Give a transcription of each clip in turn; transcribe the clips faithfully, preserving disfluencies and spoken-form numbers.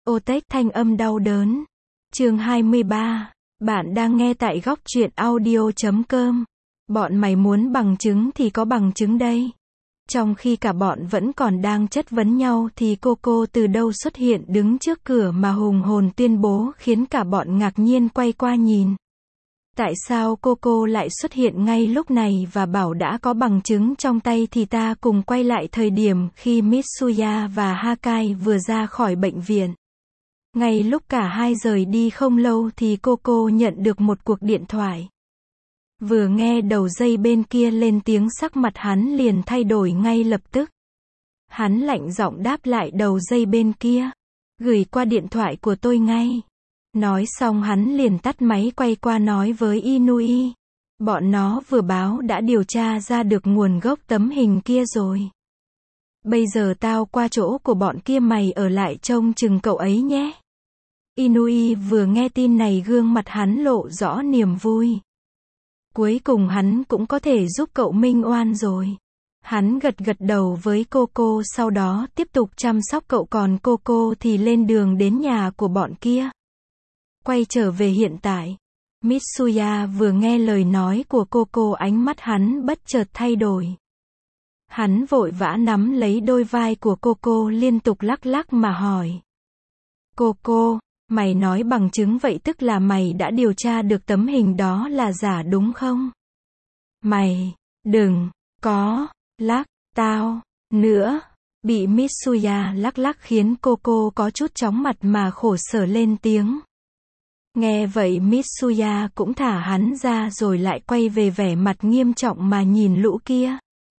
Tech thanh âm đau đớn. Chương hai mươi ba. Bạn đang nghe tại góc truyện audio chấm com. Bọn mày muốn bằng chứng thì có bằng chứng đây. Trong khi cả bọn vẫn còn đang chất vấn nhau thì Coco từ đâu xuất hiện đứng trước cửa mà hùng hồn tuyên bố khiến cả bọn ngạc nhiên quay qua nhìn. Tại sao Coco lại xuất hiện ngay lúc này và bảo đã có bằng chứng trong tay thì ta cùng quay lại thời điểm khi Mitsuya và Hakai vừa ra khỏi bệnh viện. Ngay lúc cả hai rời đi không lâu thì Coco nhận được một cuộc điện thoại. Vừa nghe đầu dây bên kia lên tiếng sắc mặt hắn liền thay đổi ngay lập tức. Hắn lạnh giọng đáp lại đầu dây bên kia. Gửi qua điện thoại của tôi ngay. Nói xong hắn liền tắt máy quay qua nói với Inui. Bọn nó vừa báo đã điều tra ra được nguồn gốc tấm hình kia rồi. Bây giờ tao qua chỗ của bọn kia mày ở lại trông chừng cậu ấy nhé. Inui vừa nghe tin này gương mặt hắn lộ rõ niềm vui. Cuối cùng hắn cũng có thể giúp cậu minh oan rồi. Hắn gật gật đầu với Coco sau đó tiếp tục chăm sóc cậu còn Coco thì lên đường đến nhà của bọn kia. Quay trở về hiện tại. Mitsuya vừa nghe lời nói của Coco ánh mắt hắn bất chợt thay đổi. Hắn vội vã nắm lấy đôi vai của Coco liên tục lắc lắc mà hỏi. Coco, mày nói bằng chứng vậy tức là mày đã điều tra được tấm hình đó là giả đúng không? Mày, đừng, có, lắc, tao, nữa. Bị Mitsuya lắc lắc khiến Coco có chút chóng mặt mà khổ sở lên tiếng. Nghe vậy Mitsuya cũng thả hắn ra rồi lại quay về vẻ mặt nghiêm trọng mà nhìn lũ kia.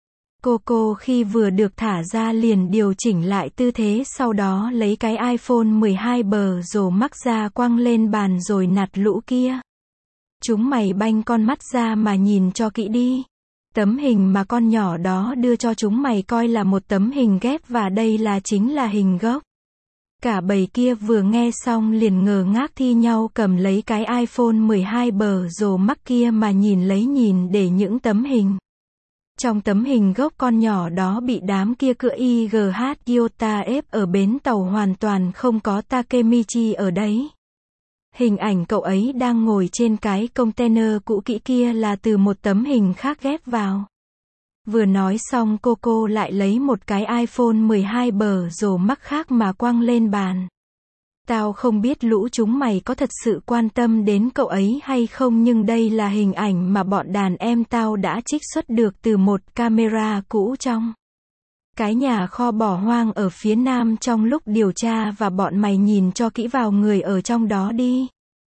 Coco khi vừa được thả ra liền điều chỉnh lại tư thế sau đó lấy cái iPhone mười hai Pro Max ra quăng lên bàn rồi nạt lũ kia. Chúng mày banh con mắt ra mà nhìn cho kỹ đi. Tấm hình mà con nhỏ đó đưa cho chúng mày coi là một tấm hình ghép và đây là chính là hình gốc. Cả bầy kia vừa nghe xong liền ngơ ngác thi nhau cầm lấy cái iPhone mười hai Pro Max kia mà nhìn lấy nhìn để những tấm hình. Trong tấm hình gốc con nhỏ đó bị đám kia cựa i giê hát Yota ép ở bến tàu hoàn toàn không có Takemichi ở đấy. Hình ảnh cậu ấy đang ngồi trên cái container cũ kỹ kia là từ một tấm hình khác ghép vào. Vừa nói xong Coco lại lấy một cái iPhone mười hai Pro Max khác mà quăng lên bàn. Tao không biết lũ chúng mày có thật sự quan tâm đến cậu ấy hay không nhưng đây là hình ảnh mà bọn đàn em tao đã trích xuất được từ một camera cũ trong cái nhà kho bỏ hoang ở phía nam trong lúc điều tra và bọn mày nhìn cho kỹ vào người ở trong đó đi.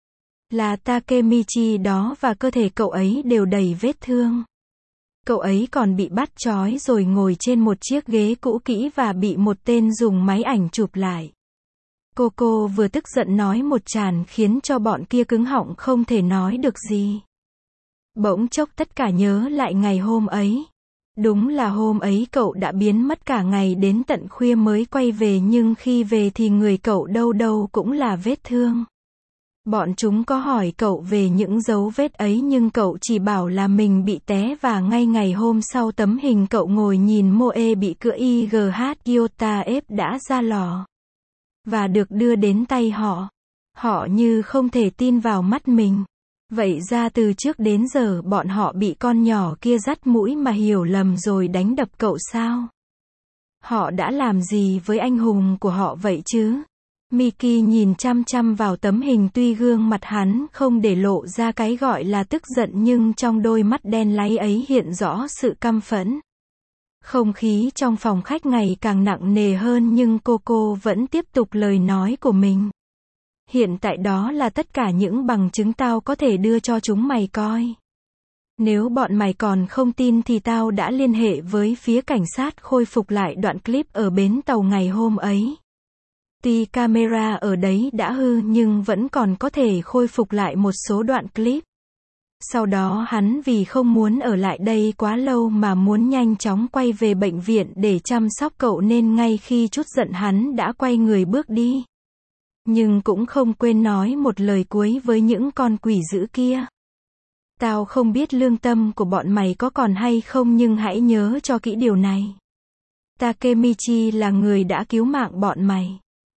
Là Takemichi đó và cơ thể cậu ấy đều đầy vết thương. Cậu ấy còn bị bắt trói rồi ngồi trên một chiếc ghế cũ kỹ và bị một tên dùng máy ảnh chụp lại. Coco vừa tức giận nói một tràng khiến cho bọn kia cứng họng không thể nói được gì. Bỗng chốc tất cả nhớ lại ngày hôm ấy. Đúng là hôm ấy cậu đã biến mất cả ngày đến tận khuya mới quay về nhưng khi về thì người cậu đâu đâu cũng là vết thương. Bọn chúng có hỏi cậu về những dấu vết ấy nhưng cậu chỉ bảo là mình bị té và ngay ngày hôm sau tấm hình cậu ngồi nhìn Moe bị cựa i giê hát Yota ép đã ra lò. Và được đưa đến tay họ. Họ như không thể tin vào mắt mình. Vậy ra từ trước đến giờ bọn họ bị con nhỏ kia dắt mũi mà hiểu lầm rồi đánh đập cậu sao? Họ đã làm gì với anh hùng của họ vậy chứ? Miki nhìn chăm chăm vào tấm hình tuy gương mặt hắn không để lộ ra cái gọi là tức giận nhưng trong đôi mắt đen láy ấy hiện rõ sự căm phẫn. Không khí trong phòng khách ngày càng nặng nề hơn nhưng Coco vẫn tiếp tục lời nói của mình. Hiện tại đó là tất cả những bằng chứng tao có thể đưa cho chúng mày coi. Nếu bọn mày còn không tin thì tao đã liên hệ với phía cảnh sát khôi phục lại đoạn clip ở bến tàu ngày hôm ấy. Tuy camera ở đấy đã hư nhưng vẫn còn có thể khôi phục lại một số đoạn clip. Sau đó hắn vì không muốn ở lại đây quá lâu mà muốn nhanh chóng quay về bệnh viện để chăm sóc cậu nên ngay khi trút giận hắn đã quay người bước đi. Nhưng cũng không quên nói một lời cuối với những con quỷ dữ kia. Tao không biết lương tâm của bọn mày có còn hay không nhưng hãy nhớ cho kỹ điều này. Takemichi là người đã cứu mạng bọn mày.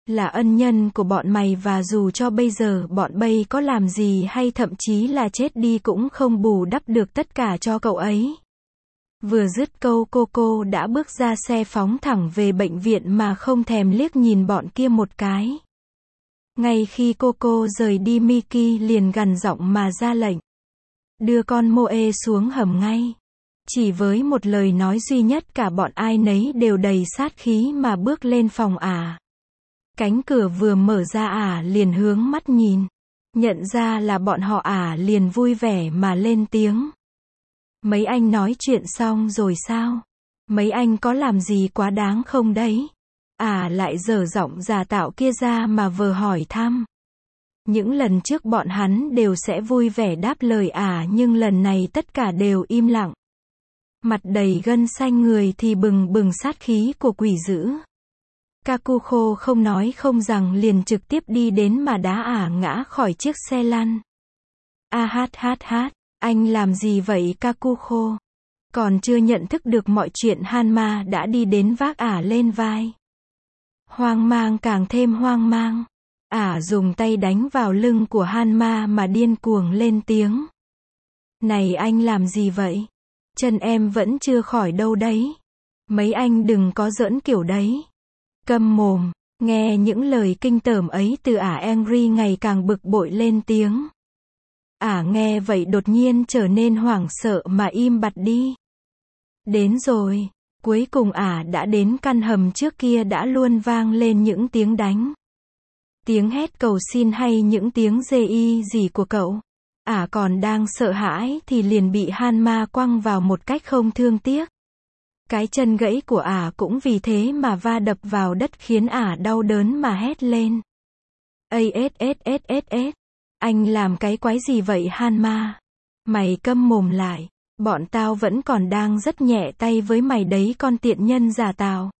Là ân nhân của bọn mày và dù cho bây giờ bọn bay có làm gì hay thậm chí là chết đi cũng không bù đắp được tất cả cho cậu ấy. Vừa dứt câu Coco đã bước ra xe phóng thẳng về bệnh viện mà không thèm liếc nhìn bọn kia một cái. Ngay khi Coco rời đi Mickey liền gằn giọng mà ra lệnh. Đưa con Moe xuống hầm ngay. Chỉ với một lời nói duy nhất cả bọn ai nấy đều đầy sát khí mà bước lên phòng ả. Cánh cửa vừa mở ra ả liền hướng mắt nhìn. Nhận ra là bọn họ ả liền vui vẻ mà lên tiếng. Mấy anh nói chuyện xong rồi sao? Mấy anh có làm gì quá đáng không đấy? Ả lại giở giọng giả tạo kia ra mà vờ hỏi thăm. Những lần trước bọn hắn đều sẽ vui vẻ đáp lời ả nhưng lần này tất cả đều im lặng. Mặt đầy gân xanh người thì bừng bừng sát khí của quỷ dữ. Kakuko không nói không rằng liền trực tiếp đi đến mà đá ả ngã khỏi chiếc xe lăn. A hát hát hát, anh làm gì vậy Kakuko? Còn chưa nhận thức được mọi chuyện Hanma đã đi đến vác ả lên vai. Hoang mang càng thêm hoang mang. Ả dùng tay đánh vào lưng của Hanma mà điên cuồng lên tiếng. Này anh làm gì vậy? Chân em vẫn chưa khỏi đâu đấy. Mấy anh đừng có giỡn kiểu đấy. Câm mồm, nghe những lời kinh tởm ấy từ ả Angry ngày càng bực bội lên tiếng. Ả nghe vậy đột nhiên trở nên hoảng sợ mà im bặt đi. Đến rồi, cuối cùng ả đã đến căn hầm trước kia đã luôn vang lên những tiếng đánh. Tiếng hét cầu xin hay những tiếng dê y gì của cậu. Ả còn đang sợ hãi thì liền bị Hanma quăng vào một cách không thương tiếc. Cái chân gãy của ả cũng vì thế mà va đập vào đất khiến ả đau đớn mà hét lên. Asssss, anh làm cái quái gì vậy Hanma? Mày câm mồm lại, bọn tao vẫn còn đang rất nhẹ tay với mày đấy con tiện nhân giả tào.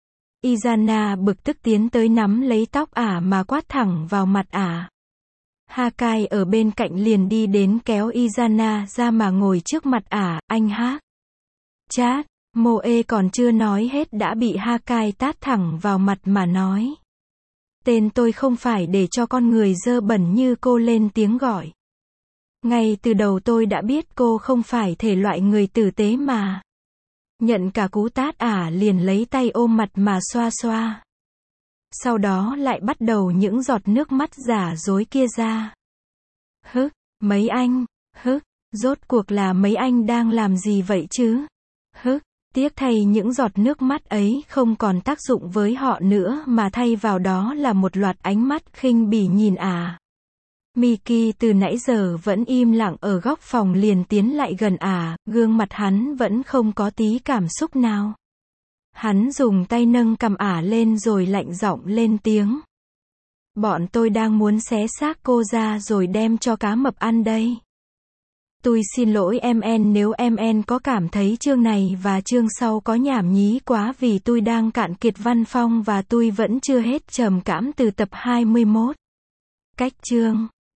Izana bực tức tiến tới nắm lấy tóc ả mà quát thẳng vào mặt ả. Hakai ở bên cạnh liền đi đến kéo Izana ra mà ngồi trước mặt ả, anh hát. Chát, Moe còn chưa nói hết đã bị Hakai tát thẳng vào mặt mà nói. Tên tôi không phải để cho con người dơ bẩn như cô lên tiếng gọi. Ngay từ đầu tôi đã biết cô không phải thể loại người tử tế mà. Nhận cả cú tát ả liền lấy tay ôm mặt mà xoa xoa. Sau đó lại bắt đầu những giọt nước mắt giả dối kia ra. Hức, mấy anh, hức, rốt cuộc là mấy anh đang làm gì vậy chứ? Hức, tiếc thay những giọt nước mắt ấy không còn tác dụng với họ nữa mà thay vào đó là một loạt ánh mắt khinh bỉ nhìn ả. Miki từ nãy giờ vẫn im lặng ở góc phòng liền tiến lại gần ả, gương mặt hắn vẫn không có tí cảm xúc nào. Hắn dùng tay nâng cằm ả lên rồi lạnh giọng lên tiếng. Bọn tôi đang muốn xé xác cô ra rồi đem cho cá mập ăn đây. Tôi xin lỗi em en nếu em en có cảm thấy chương này và chương sau có nhảm nhí quá vì tôi đang cạn kiệt văn phong và tôi vẫn chưa hết trầm cảm từ tập hai mươi mốt. Cách chương